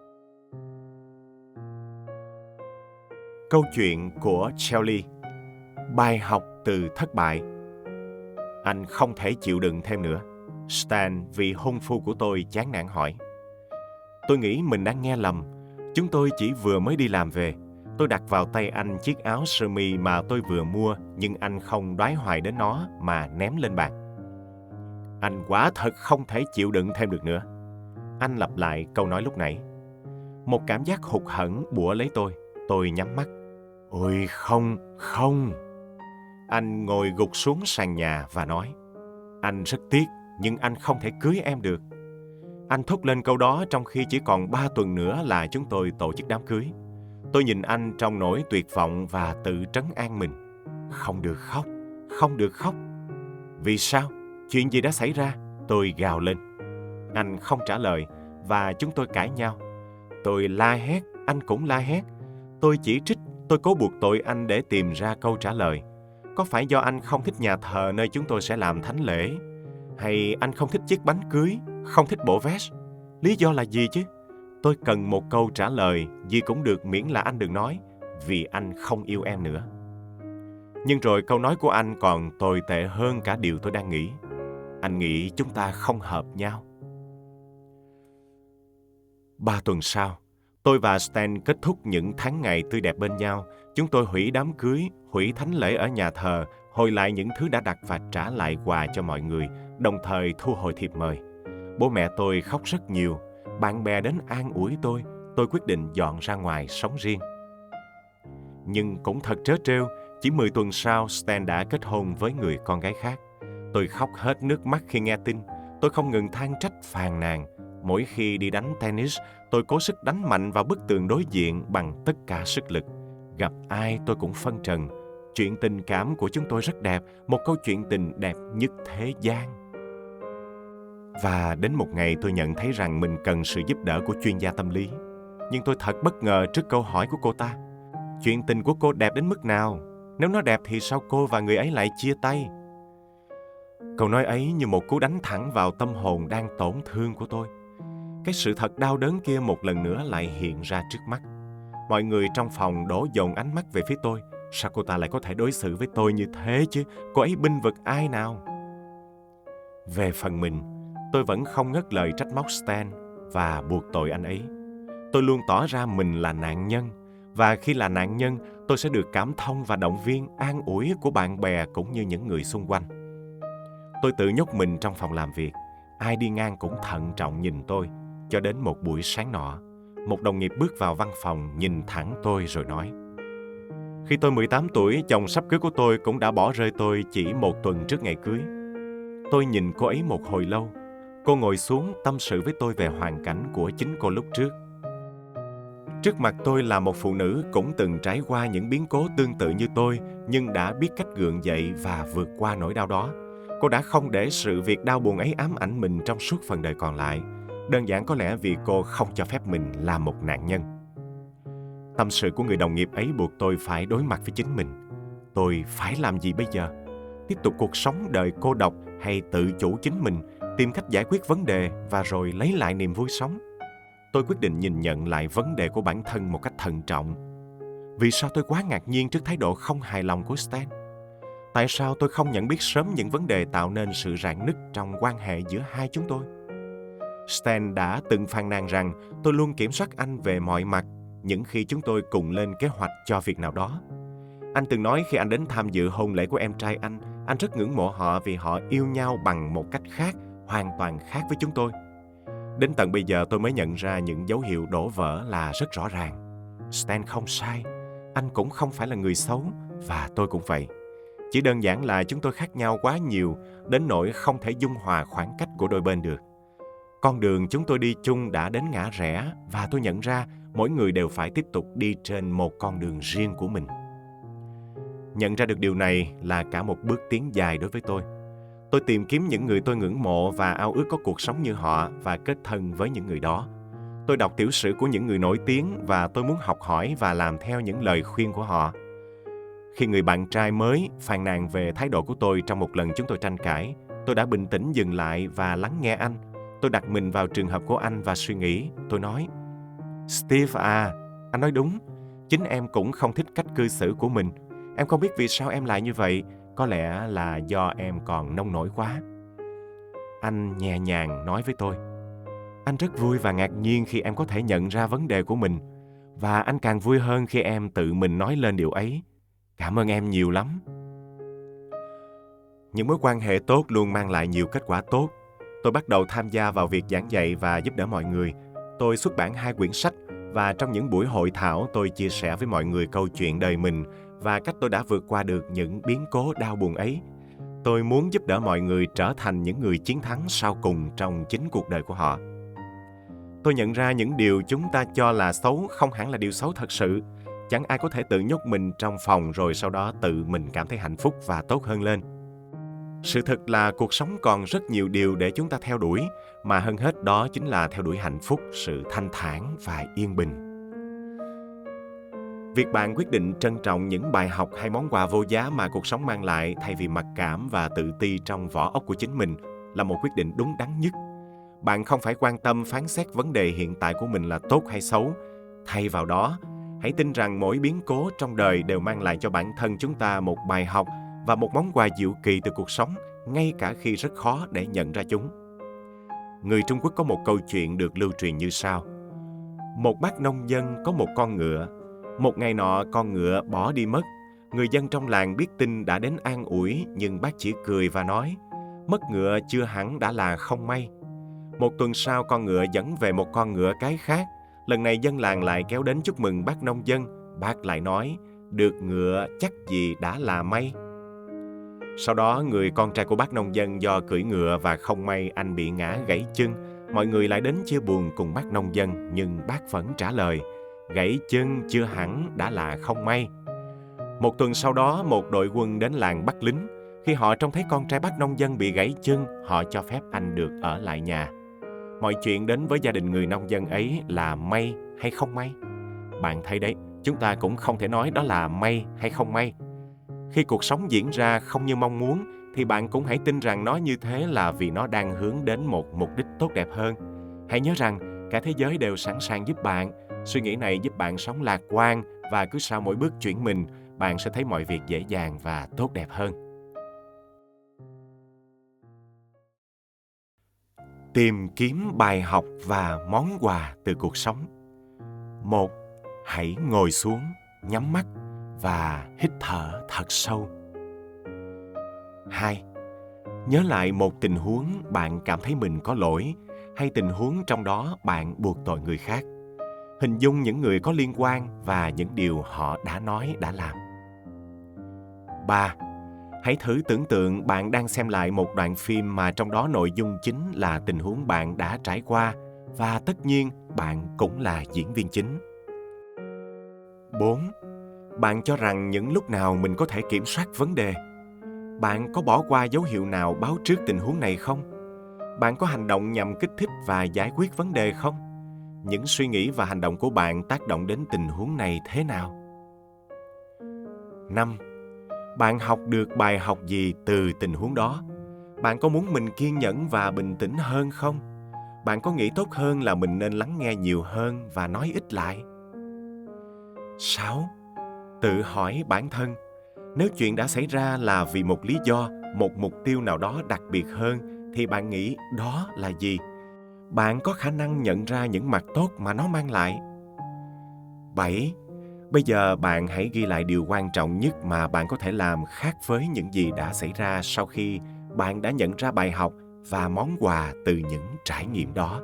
Câu chuyện của Shelley. Bài học từ thất bại. Anh không thể chịu đựng thêm nữa. Stan, vị hôn phu của tôi, chán nản hỏi. Tôi nghĩ mình đang nghe lầm. Chúng tôi chỉ vừa mới đi làm về. Tôi đặt vào tay anh chiếc áo sơ mi mà tôi vừa mua, nhưng anh không đoái hoài đến nó mà ném lên bàn. Anh quả thật không thể chịu đựng thêm được nữa. Anh lặp lại câu nói lúc nãy. Một cảm giác hụt hẫng bủa lấy tôi. Tôi nhắm mắt. Ôi không, không. Anh ngồi gục xuống sàn nhà và nói, anh rất tiếc, nhưng anh không thể cưới em được. Anh thốt lên câu đó trong khi chỉ còn ba tuần nữa là chúng tôi tổ chức đám cưới. Tôi nhìn anh trong nỗi tuyệt vọng và tự trấn an mình. Không được khóc, không được khóc. Vì sao? Chuyện gì đã xảy ra? Tôi gào lên. Anh không trả lời và chúng tôi cãi nhau. Tôi la hét, anh cũng la hét. Tôi chỉ trích, tôi cố buộc tội anh để tìm ra câu trả lời. Có phải do anh không thích nhà thờ nơi chúng tôi sẽ làm thánh lễ? Hay anh không thích chiếc bánh cưới, không thích bộ vest? Lý do là gì chứ? Tôi cần một câu trả lời, gì cũng được miễn là anh đừng nói, vì anh không yêu em nữa. Nhưng rồi câu nói của anh còn tồi tệ hơn cả điều tôi đang nghĩ. Anh nghĩ chúng ta không hợp nhau. Ba tuần sau, tôi và Stan kết thúc những tháng ngày tươi đẹp bên nhau. Chúng tôi hủy đám cưới, hủy thánh lễ ở nhà thờ, hồi lại những thứ đã đặt và trả lại quà cho mọi người, đồng thời thu hồi thiệp mời. Bố mẹ tôi khóc rất nhiều, bạn bè đến an ủi tôi, tôi quyết định dọn ra ngoài sống riêng. Nhưng cũng thật trớ trêu, chỉ mười tuần sau Stan đã kết hôn với người con gái khác. Tôi khóc hết nước mắt khi nghe tin, tôi không ngừng than trách phàn nàn. Mỗi khi đi đánh tennis, tôi cố sức đánh mạnh vào bức tường đối diện bằng tất cả sức lực. Gặp ai tôi cũng phân trần. Chuyện tình cảm của chúng tôi rất đẹp, một câu chuyện tình đẹp nhất thế gian. Và đến một ngày tôi nhận thấy rằng mình cần sự giúp đỡ của chuyên gia tâm lý. Nhưng tôi thật bất ngờ trước câu hỏi của cô ta. Chuyện tình của cô đẹp đến mức nào? Nếu nó đẹp thì sao cô và người ấy lại chia tay? Câu nói ấy như một cú đánh thẳng vào tâm hồn đang tổn thương của tôi. Cái sự thật đau đớn kia một lần nữa lại hiện ra trước mắt. Mọi người trong phòng đổ dồn ánh mắt về phía tôi. Sao cô ta lại có thể đối xử với tôi như thế chứ? Cô ấy bênh vực ai nào? Về phần mình, tôi vẫn không ngớt lời trách móc Stan và buộc tội anh ấy. Tôi luôn tỏ ra mình là nạn nhân. Và khi là nạn nhân, tôi sẽ được cảm thông và động viên, an ủi của bạn bè cũng như những người xung quanh. Tôi tự nhốt mình trong phòng làm việc. Ai đi ngang cũng thận trọng nhìn tôi. Cho đến một buổi sáng nọ, một đồng nghiệp bước vào văn phòng nhìn thẳng tôi rồi nói: Khi tôi mười tám tuổi, chồng sắp cưới của tôi cũng đã bỏ rơi tôi chỉ một tuần trước ngày cưới. Tôi nhìn cô ấy một hồi lâu. Cô ngồi xuống tâm sự với tôi về hoàn cảnh của chính cô lúc trước. Trước mặt tôi là một phụ nữ cũng từng trải qua những biến cố tương tự như tôi, nhưng đã biết cách gượng dậy và vượt qua nỗi đau đó. Cô đã không để sự việc đau buồn ấy ám ảnh mình trong suốt phần đời còn lại. Đơn giản có lẽ vì cô không cho phép mình là một nạn nhân. Tâm sự của người đồng nghiệp ấy buộc tôi phải đối mặt với chính mình. Tôi phải làm gì bây giờ? Tiếp tục cuộc sống đời cô độc hay tự chủ chính mình, tìm cách giải quyết vấn đề và rồi lấy lại niềm vui sống. Tôi quyết định nhìn nhận lại vấn đề của bản thân một cách thận trọng. Vì sao tôi quá ngạc nhiên trước thái độ không hài lòng của Stan? Tại sao tôi không nhận biết sớm những vấn đề tạo nên sự rạn nứt trong quan hệ giữa hai chúng tôi? Stan đã từng phàn nàn rằng tôi luôn kiểm soát anh về mọi mặt những khi chúng tôi cùng lên kế hoạch cho việc nào đó. Anh từng nói khi anh đến tham dự hôn lễ của em trai anh, anh rất ngưỡng mộ họ vì họ yêu nhau bằng một cách khác, hoàn toàn khác với chúng tôi. Đến tận bây giờ tôi mới nhận ra những dấu hiệu đổ vỡ là rất rõ ràng. Stan không sai, anh cũng không phải là người xấu, và tôi cũng vậy. Chỉ đơn giản là chúng tôi khác nhau quá nhiều, đến nỗi không thể dung hòa khoảng cách của đôi bên được. Con đường chúng tôi đi chung đã đến ngã rẽ, và tôi nhận ra mỗi người đều phải tiếp tục đi trên một con đường riêng của mình. Nhận ra được điều này là cả một bước tiến dài đối với tôi. Tôi tìm kiếm những người tôi ngưỡng mộ và ao ước có cuộc sống như họ và kết thân với những người đó. Tôi đọc tiểu sử của những người nổi tiếng và tôi muốn học hỏi và làm theo những lời khuyên của họ. Khi người bạn trai mới phàn nàn về thái độ của tôi trong một lần chúng tôi tranh cãi, tôi đã bình tĩnh dừng lại và lắng nghe anh. Tôi đặt mình vào trường hợp của anh và suy nghĩ. Tôi nói, Steve à, anh nói đúng. Chính em cũng không thích cách cư xử của mình. Em không biết vì sao em lại như vậy. Có lẽ là do em còn nông nổi quá. Anh nhẹ nhàng nói với tôi, anh rất vui và ngạc nhiên khi em có thể nhận ra vấn đề của mình. Và anh càng vui hơn khi em tự mình nói lên điều ấy. Cảm ơn em nhiều lắm. Những mối quan hệ tốt luôn mang lại nhiều kết quả tốt. Tôi bắt đầu tham gia vào việc giảng dạy và giúp đỡ mọi người. Tôi xuất bản hai quyển sách và trong những buổi hội thảo tôi chia sẻ với mọi người câu chuyện đời mình và cách tôi đã vượt qua được những biến cố đau buồn ấy. Tôi muốn giúp đỡ mọi người trở thành những người chiến thắng sau cùng trong chính cuộc đời của họ. Tôi nhận ra những điều chúng ta cho là xấu không hẳn là điều xấu thật sự. Chẳng ai có thể tự nhốt mình trong phòng rồi sau đó tự mình cảm thấy hạnh phúc và tốt hơn lên. Sự thật là cuộc sống còn rất nhiều điều để chúng ta theo đuổi, mà hơn hết đó chính là theo đuổi hạnh phúc, sự thanh thản và yên bình. Việc bạn quyết định trân trọng những bài học hay món quà vô giá mà cuộc sống mang lại thay vì mặc cảm và tự ti trong vỏ óc của chính mình là một quyết định đúng đắn nhất. Bạn không phải quan tâm phán xét vấn đề hiện tại của mình là tốt hay xấu. Thay vào đó, hãy tin rằng mỗi biến cố trong đời đều mang lại cho bản thân chúng ta một bài học và một món quà diệu kỳ từ cuộc sống, ngay cả khi rất khó để nhận ra chúng. Người Trung Quốc có một câu chuyện được lưu truyền như sau. Một bác nông dân có một con ngựa. Một ngày nọ con ngựa bỏ đi mất. Người dân trong làng biết tin đã đến an ủi, nhưng bác chỉ cười và nói, mất ngựa chưa hẳn đã là không may. Một tuần sau con ngựa dẫn về một con ngựa cái khác. Lần này dân làng lại kéo đến chúc mừng bác nông dân. Bác lại nói, được ngựa chắc gì đã là may. Sau đó người con trai của bác nông dân do cưỡi ngựa và không may anh bị ngã gãy chân. Mọi người lại đến chia buồn cùng bác nông dân, nhưng bác vẫn trả lời, gãy chân chưa hẳn đã là không may. Một tuần sau đó, một đội quân đến làng bắt lính. Khi họ trông thấy con trai bác nông dân bị gãy chân, họ cho phép anh được ở lại nhà. Mọi chuyện đến với gia đình người nông dân ấy là may hay không may? Bạn thấy đấy, chúng ta cũng không thể nói đó là may hay không may. Khi cuộc sống diễn ra không như mong muốn, thì bạn cũng hãy tin rằng nó như thế là vì nó đang hướng đến một mục đích tốt đẹp hơn. Hãy nhớ rằng cả thế giới đều sẵn sàng giúp bạn. Suy nghĩ này giúp bạn sống lạc quan, và cứ sau mỗi bước chuyển mình, bạn sẽ thấy mọi việc dễ dàng và tốt đẹp hơn. Tìm kiếm bài học và món quà từ cuộc sống. Một, hãy ngồi xuống, nhắm mắt và hít thở thật sâu. Hai, nhớ lại một tình huống bạn cảm thấy mình có lỗi, hay tình huống trong đó bạn buộc tội người khác. Hình dung những người có liên quan và những điều họ đã nói, đã làm. Ba, hãy thử tưởng tượng bạn đang xem lại một đoạn phim mà trong đó nội dung chính là tình huống bạn đã trải qua, và tất nhiên bạn cũng là diễn viên chính. Bốn, bạn cho rằng những lúc nào mình có thể kiểm soát vấn đề? Bạn có bỏ qua dấu hiệu nào báo trước tình huống này không? Bạn có hành động nhằm kích thích và giải quyết vấn đề không? Những suy nghĩ và hành động của bạn tác động đến tình huống này thế nào? Năm, bạn học được bài học gì từ tình huống đó? Bạn có muốn mình kiên nhẫn và bình tĩnh hơn không? Bạn có nghĩ tốt hơn là mình nên lắng nghe nhiều hơn và nói ít lại? sáu. Tự hỏi bản thân, nếu chuyện đã xảy ra là vì một lý do, một mục tiêu nào đó đặc biệt hơn, thì bạn nghĩ đó là gì? Bạn có khả năng nhận ra những mặt tốt mà nó mang lại? bảy. Bây giờ bạn hãy ghi lại điều quan trọng nhất mà bạn có thể làm khác với những gì đã xảy ra sau khi bạn đã nhận ra bài học và món quà từ những trải nghiệm đó.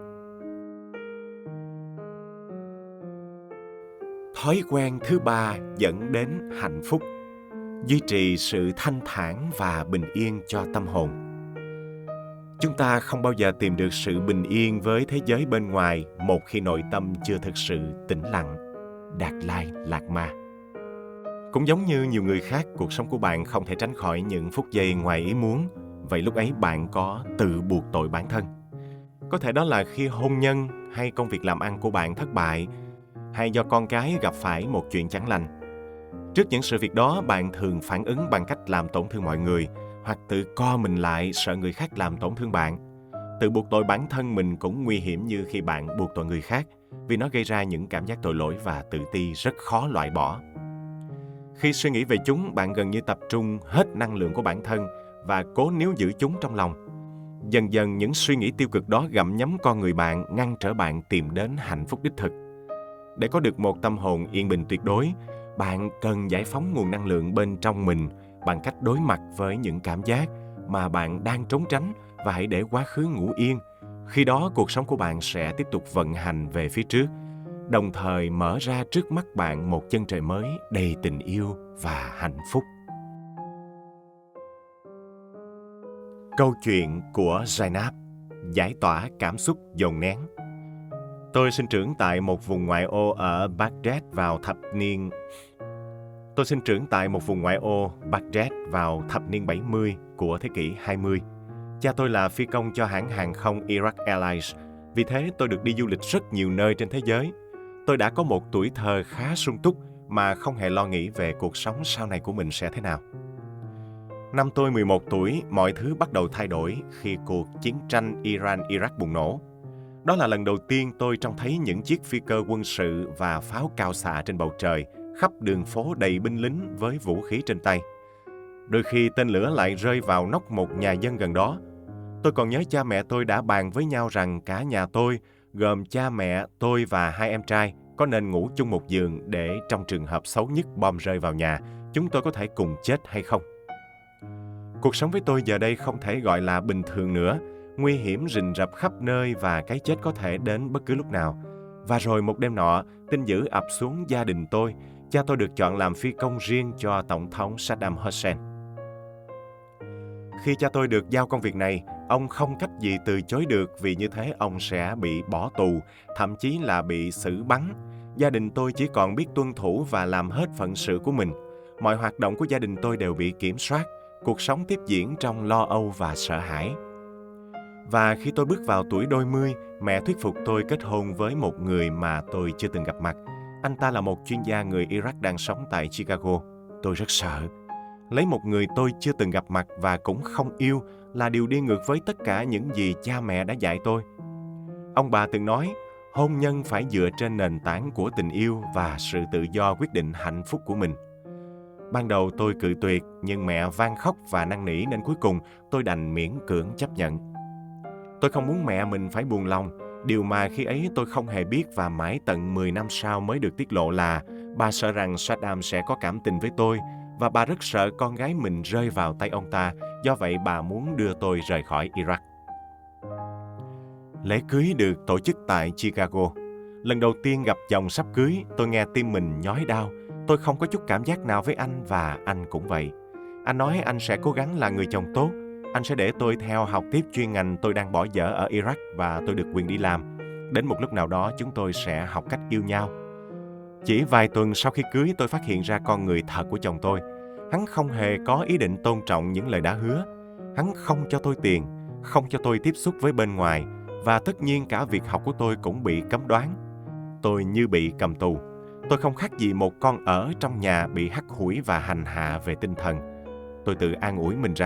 Thói quen thứ ba dẫn đến hạnh phúc. Duy trì sự thanh thản và bình yên cho tâm hồn. Chúng ta không bao giờ tìm được sự bình yên với thế giới bên ngoài một khi nội tâm chưa thực sự tĩnh lặng. Đạt Lai Lạt Ma. Cũng giống như nhiều người khác, cuộc sống của bạn không thể tránh khỏi những phút giây ngoài ý muốn. Vậy lúc ấy bạn có tự buộc tội bản thân? Có thể đó là khi hôn nhân hay công việc làm ăn của bạn thất bại, hay do con cái gặp phải một chuyện chẳng lành. Trước những sự việc đó, bạn thường phản ứng bằng cách làm tổn thương mọi người, hoặc tự co mình lại sợ người khác làm tổn thương bạn. Tự buộc tội bản thân mình cũng nguy hiểm như khi bạn buộc tội người khác, vì nó gây ra những cảm giác tội lỗi và tự ti rất khó loại bỏ. Khi suy nghĩ về chúng, bạn gần như tập trung hết năng lượng của bản thân và cố níu giữ chúng trong lòng. Dần dần những suy nghĩ tiêu cực đó gặm nhấm con người bạn, ngăn trở bạn tìm đến hạnh phúc đích thực. Để có được một tâm hồn yên bình tuyệt đối, bạn cần giải phóng nguồn năng lượng bên trong mình bằng cách đối mặt với những cảm giác mà bạn đang trốn tránh và hãy để quá khứ ngủ yên. Khi đó, cuộc sống của bạn sẽ tiếp tục vận hành về phía trước, đồng thời mở ra trước mắt bạn một chân trời mới đầy tình yêu và hạnh phúc. Câu chuyện của Zainab, giải tỏa cảm xúc dồn nén. Tôi sinh trưởng tại một vùng ngoại ô ở Baghdad vào thập niên Tôi sinh trưởng tại một vùng ngoại ô Baghdad vào thập niên bảy mươi của thế kỷ hai mươi. Cha tôi là phi công cho hãng hàng không Iraq Airlines, vì thế tôi được đi du lịch rất nhiều nơi trên thế giới. Tôi đã có một tuổi thơ khá sung túc mà không hề lo nghĩ về cuộc sống sau này của mình sẽ thế nào. Năm tôi mười một tuổi, mọi thứ bắt đầu thay đổi khi cuộc chiến tranh Iran-Iraq bùng nổ. Đó là lần đầu tiên tôi trông thấy những chiếc phi cơ quân sự và pháo cao xạ trên bầu trời, khắp đường phố đầy binh lính với vũ khí trên tay. Đôi khi tên lửa lại rơi vào nóc một nhà dân gần đó. Tôi còn nhớ cha mẹ tôi đã bàn với nhau rằng cả nhà tôi, gồm cha mẹ, tôi và hai em trai, có nên ngủ chung một giường để trong trường hợp xấu nhất bom rơi vào nhà, chúng tôi có thể cùng chết hay không. Cuộc sống với tôi giờ đây không thể gọi là bình thường nữa. Nguy hiểm rình rập khắp nơi và cái chết có thể đến bất cứ lúc nào. Và rồi một đêm nọ, tin dữ ập xuống gia đình tôi. Cha tôi được chọn làm phi công riêng cho Tổng thống Saddam Hussein. Khi cha tôi được giao công việc này, ông không cách gì từ chối được, vì như thế ông sẽ bị bỏ tù, thậm chí là bị xử bắn. Gia đình tôi chỉ còn biết tuân thủ và làm hết phận sự của mình. Mọi hoạt động của gia đình tôi đều bị kiểm soát. Cuộc sống tiếp diễn trong lo âu và sợ hãi. Và khi tôi bước vào tuổi đôi mươi, mẹ thuyết phục tôi kết hôn với một người mà tôi chưa từng gặp mặt. Anh ta là một chuyên gia người Iraq đang sống tại Chicago. Tôi rất sợ. Lấy một người tôi chưa từng gặp mặt và cũng không yêu là điều đi ngược với tất cả những gì cha mẹ đã dạy tôi. Ông bà từng nói, hôn nhân phải dựa trên nền tảng của tình yêu và sự tự do quyết định hạnh phúc của mình. Ban đầu tôi cự tuyệt, nhưng mẹ van khóc và năn nỉ nên cuối cùng tôi đành miễn cưỡng chấp nhận. Tôi không muốn mẹ mình phải buồn lòng, điều mà khi ấy tôi không hề biết, và mãi tận mười năm sau mới được tiết lộ là bà sợ rằng Saddam sẽ có cảm tình với tôi và bà rất sợ con gái mình rơi vào tay ông ta, do vậy bà muốn đưa tôi rời khỏi Iraq. Lễ cưới được tổ chức tại Chicago. Lần đầu tiên gặp chồng sắp cưới, tôi nghe tim mình nhói đau. Tôi không có chút cảm giác nào với anh và anh cũng vậy. Anh nói anh sẽ cố gắng là người chồng tốt. Anh sẽ để tôi theo học tiếp chuyên ngành tôi đang bỏ dở ở Iraq và tôi được quyền đi làm. Đến một lúc nào đó chúng tôi sẽ học cách yêu nhau. Chỉ vài tuần sau khi cưới, tôi phát hiện ra con người thật của chồng tôi. Hắn không hề có ý định tôn trọng những lời đã hứa. Hắn không cho tôi tiền, không cho tôi tiếp xúc với bên ngoài, và tất nhiên cả việc học của tôi cũng bị cấm đoán. Tôi như bị cầm tù. Tôi không khác gì một con ở trong nhà bị hắt hủi và hành hạ về tinh thần. Tôi tự an ủi mình rằng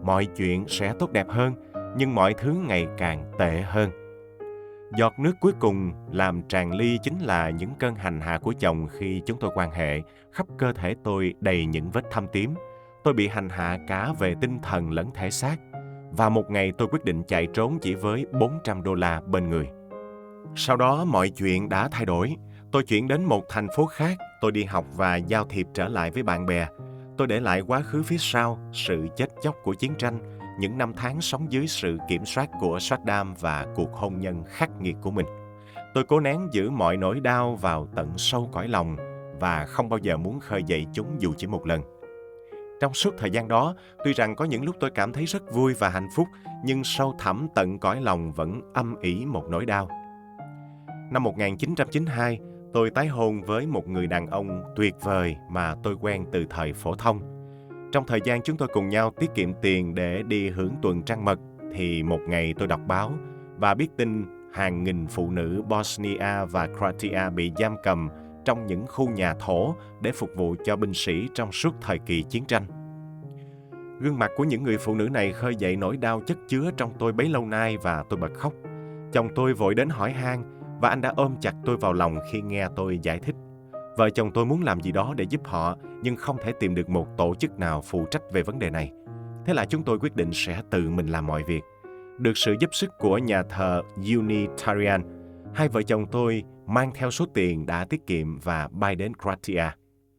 mọi chuyện sẽ tốt đẹp hơn, nhưng mọi thứ ngày càng tệ hơn. Giọt nước cuối cùng làm tràn ly chính là những cơn hành hạ của chồng khi chúng tôi quan hệ. Khắp cơ thể tôi đầy những vết thâm tím. Tôi bị hành hạ cả về tinh thần lẫn thể xác. Và một ngày tôi quyết định chạy trốn chỉ với bốn trăm đô la bên người. Sau đó mọi chuyện đã thay đổi. Tôi chuyển đến một thành phố khác. Tôi đi học và giao thiệp trở lại với bạn bè. Tôi để lại quá khứ phía sau, sự chết chóc của chiến tranh, những năm tháng sống dưới sự kiểm soát của Saddam và cuộc hôn nhân khắc nghiệt của mình. Tôi cố nén giữ mọi nỗi đau vào tận sâu cõi lòng và không bao giờ muốn khơi dậy chúng dù chỉ một lần. Trong suốt thời gian đó, tuy rằng có những lúc tôi cảm thấy rất vui và hạnh phúc, nhưng sâu thẳm tận cõi lòng vẫn âm ỉ một nỗi đau. Năm một nghìn chín trăm chín mươi hai, tôi tái hôn với một người đàn ông tuyệt vời mà tôi quen từ thời phổ thông. Trong thời gian chúng tôi cùng nhau tiết kiệm tiền để đi hưởng tuần trăng mật, thì một ngày tôi đọc báo và biết tin hàng nghìn phụ nữ Bosnia và Croatia bị giam cầm trong những khu nhà thổ để phục vụ cho binh sĩ trong suốt thời kỳ chiến tranh. Gương mặt của những người phụ nữ này khơi dậy nỗi đau chất chứa trong tôi bấy lâu nay và tôi bật khóc. Chồng tôi vội đến hỏi han và anh đã ôm chặt tôi vào lòng khi nghe tôi giải thích. Vợ chồng tôi muốn làm gì đó để giúp họ, nhưng không thể tìm được một tổ chức nào phụ trách về vấn đề này. Thế là chúng tôi quyết định sẽ tự mình làm mọi việc. Được sự giúp sức của nhà thờ Unitarian, hai vợ chồng tôi mang theo số tiền đã tiết kiệm và bay đến Croatia.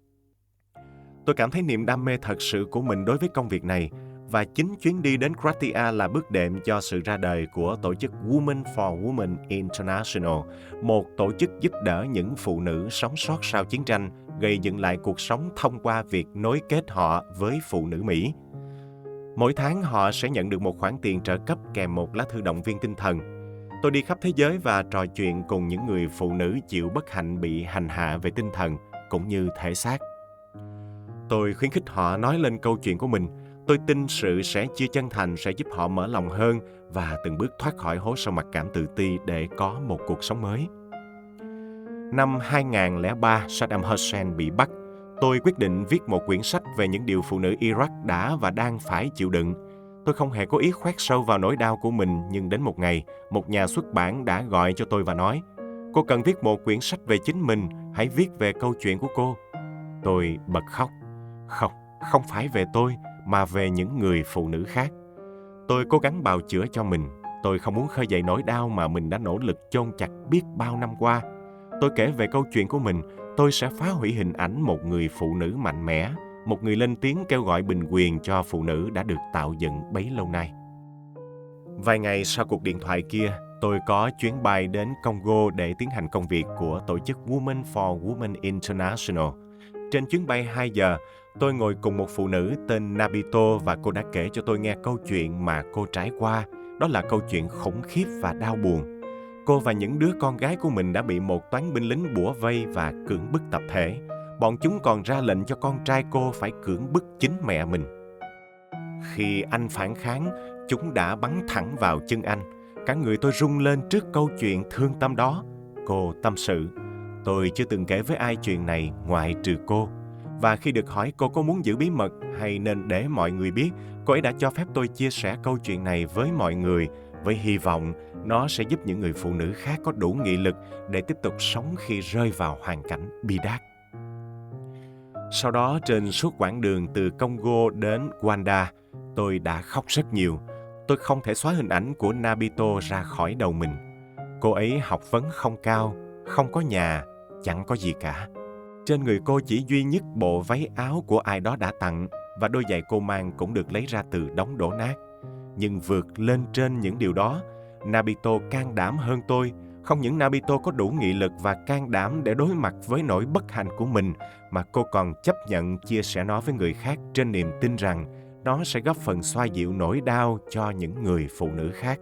Tôi cảm thấy niềm đam mê thật sự của mình đối với công việc này, và chính chuyến đi đến Croatia là bước đệm cho sự ra đời của tổ chức Women for Women International, một tổ chức giúp đỡ những phụ nữ sống sót sau chiến tranh, gây dựng lại cuộc sống thông qua việc nối kết họ với phụ nữ Mỹ. Mỗi tháng họ sẽ nhận được một khoản tiền trợ cấp kèm một lá thư động viên tinh thần. Tôi đi khắp thế giới và trò chuyện cùng những người phụ nữ chịu bất hạnh bị hành hạ về tinh thần cũng như thể xác. Tôi khuyến khích họ nói lên câu chuyện của mình. Tôi tin sự sẻ chia chân thành sẽ giúp họ mở lòng hơn và từng bước thoát khỏi hố sâu mặc cảm tự ti để có một cuộc sống mới. Năm hai nghìn không trăm lẻ ba, Saddam Hussein bị bắt. Tôi quyết định viết một quyển sách về những điều phụ nữ Iraq đã và đang phải chịu đựng. Tôi không hề có ý khoét sâu vào nỗi đau của mình, nhưng đến một ngày, một nhà xuất bản đã gọi cho tôi và nói: "Cô cần viết một quyển sách về chính mình, hãy viết về câu chuyện của cô." Tôi bật khóc. Không, không phải về tôi, mà về những người phụ nữ khác. Tôi cố gắng bào chữa cho mình. Tôi không muốn khơi dậy nỗi đau mà mình đã nỗ lực chôn chặt biết bao năm qua. Tôi kể về câu chuyện của mình. Tôi sẽ phá hủy hình ảnh một người phụ nữ mạnh mẽ, một người lên tiếng kêu gọi bình quyền cho phụ nữ đã được tạo dựng bấy lâu nay. Vài ngày sau cuộc điện thoại kia, tôi có chuyến bay đến Congo để tiến hành công việc của tổ chức Women for Women International. Trên chuyến bay hai giờ, tôi ngồi cùng một phụ nữ tên Nabito và cô đã kể cho tôi nghe câu chuyện mà cô trải qua. Đó là câu chuyện khủng khiếp và đau buồn. Cô và những đứa con gái của mình đã bị một toán binh lính bủa vây và cưỡng bức tập thể. Bọn chúng còn ra lệnh cho con trai cô phải cưỡng bức chính mẹ mình. Khi anh phản kháng, chúng đã bắn thẳng vào chân anh. Cả người tôi rung lên trước câu chuyện thương tâm đó. Cô tâm sự: "Tôi chưa từng kể với ai chuyện này ngoại trừ cô. Và khi được hỏi cô có muốn giữ bí mật hay nên để mọi người biết, cô ấy đã cho phép tôi chia sẻ câu chuyện này với mọi người, với hy vọng nó sẽ giúp những người phụ nữ khác có đủ nghị lực để tiếp tục sống khi rơi vào hoàn cảnh bi đát." Sau đó, trên suốt quãng đường từ Congo đến Rwanda, tôi đã khóc rất nhiều. Tôi không thể xóa hình ảnh của Nabito ra khỏi đầu mình. Cô ấy học vấn không cao, không có nhà, chẳng có gì cả. Trên người cô chỉ duy nhất bộ váy áo của ai đó đã tặng, và đôi giày cô mang cũng được lấy ra từ đống đổ nát. Nhưng vượt lên trên những điều đó, Nabito can đảm hơn tôi. Không những Nabito có đủ nghị lực và can đảm để đối mặt với nỗi bất hạnh của mình, mà cô còn chấp nhận chia sẻ nó với người khác trên niềm tin rằng nó sẽ góp phần xoa dịu nỗi đau cho những người phụ nữ khác.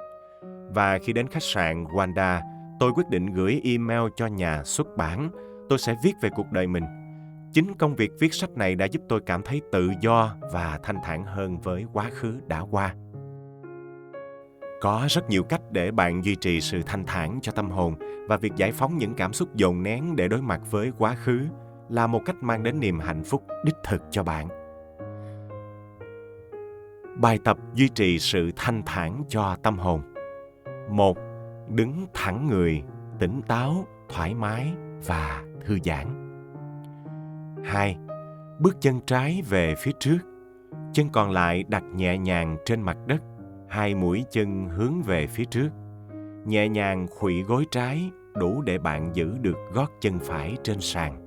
Và khi đến khách sạn Rwanda, tôi quyết định gửi email cho nhà xuất bản. Tôi sẽ viết về cuộc đời mình. Chính công việc viết sách này đã giúp tôi cảm thấy tự do và thanh thản hơn với quá khứ đã qua. Có rất nhiều cách để bạn duy trì sự thanh thản cho tâm hồn, và việc giải phóng những cảm xúc dồn nén để đối mặt với quá khứ là một cách mang đến niềm hạnh phúc đích thực cho bạn. Bài tập duy trì sự thanh thản cho tâm hồn. Một, đứng thẳng người, tỉnh táo, thoải mái và thư giãn. Hai, bước chân trái về phía trước, chân còn lại đặt nhẹ nhàng trên mặt đất, hai mũi chân hướng về phía trước. Nhẹ nhàng khuỵu gối trái đủ để bạn giữ được gót chân phải trên sàn.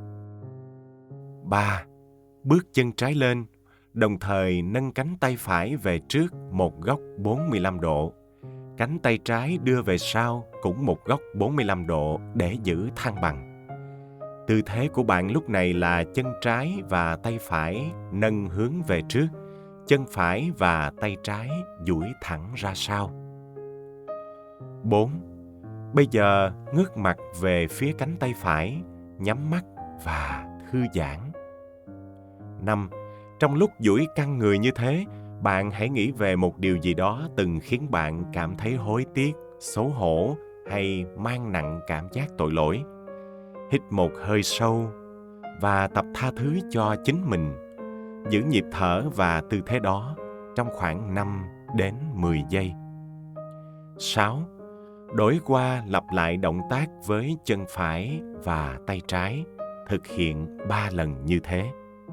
Ba, bước chân trái lên, đồng thời nâng cánh tay phải về trước một góc bốn mươi lăm độ. Cánh tay trái đưa về sau cũng một góc bốn mươi lăm độ để giữ thăng bằng. Tư thế của bạn lúc này là chân trái và tay phải nâng hướng về trước, chân phải và tay trái duỗi thẳng ra sau. Bốn. Bây giờ ngước mặt về phía cánh tay phải, nhắm mắt và thư giãn. Năm. Trong lúc duỗi căng người như thế, bạn hãy nghĩ về một điều gì đó từng khiến bạn cảm thấy hối tiếc, xấu hổ hay mang nặng cảm giác tội lỗi. Hít một hơi sâu và tập tha thứ cho chính mình. Giữ nhịp thở và tư thế đó trong khoảng năm đến mười giây. Sáu. Đổi qua lặp lại động tác với chân phải và tay trái, thực hiện ba lần như thế.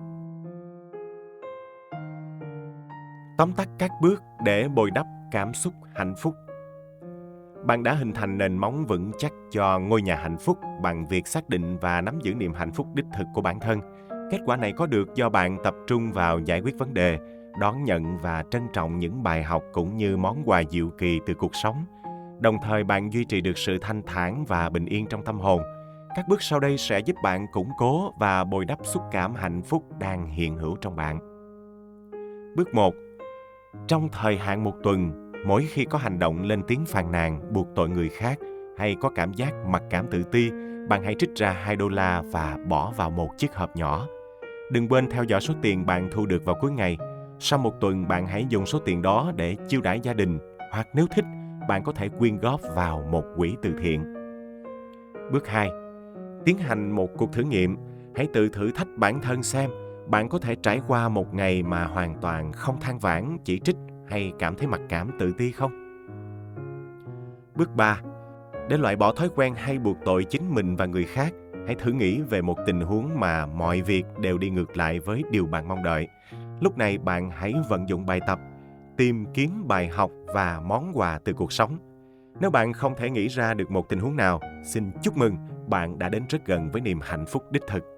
Tóm tắt các bước để bồi đắp cảm xúc hạnh phúc. Bạn đã hình thành nền móng vững chắc cho ngôi nhà hạnh phúc bằng việc xác định và nắm giữ niềm hạnh phúc đích thực của bản thân. Kết quả này có được do bạn tập trung vào giải quyết vấn đề, đón nhận và trân trọng những bài học cũng như món quà diệu kỳ từ cuộc sống. Đồng thời bạn duy trì được sự thanh thản và bình yên trong tâm hồn. Các bước sau đây sẽ giúp bạn củng cố và bồi đắp xúc cảm hạnh phúc đang hiện hữu trong bạn. Bước một. Trong thời hạn một tuần, mỗi khi có hành động lên tiếng phàn nàn, buộc tội người khác hay có cảm giác mặc cảm tự ti, bạn hãy trích ra hai đô la và bỏ vào một chiếc hộp nhỏ. Đừng quên theo dõi số tiền bạn thu được vào cuối ngày. Sau một tuần, bạn hãy dùng số tiền đó để chiêu đãi gia đình, hoặc nếu thích, bạn có thể quyên góp vào một quỹ từ thiện. Bước hai. Tiến hành một cuộc thử nghiệm. Hãy tự thử thách bản thân xem bạn có thể trải qua một ngày mà hoàn toàn không than vãn, chỉ trích hay cảm thấy mặc cảm tự ti không? Bước ba. Để loại bỏ thói quen hay buộc tội chính mình và người khác, hãy thử nghĩ về một tình huống mà mọi việc đều đi ngược lại với điều bạn mong đợi. Lúc này bạn hãy vận dụng bài tập, tìm kiếm bài học và món quà từ cuộc sống. Nếu bạn không thể nghĩ ra được một tình huống nào, xin chúc mừng, bạn đã đến rất gần với niềm hạnh phúc đích thực.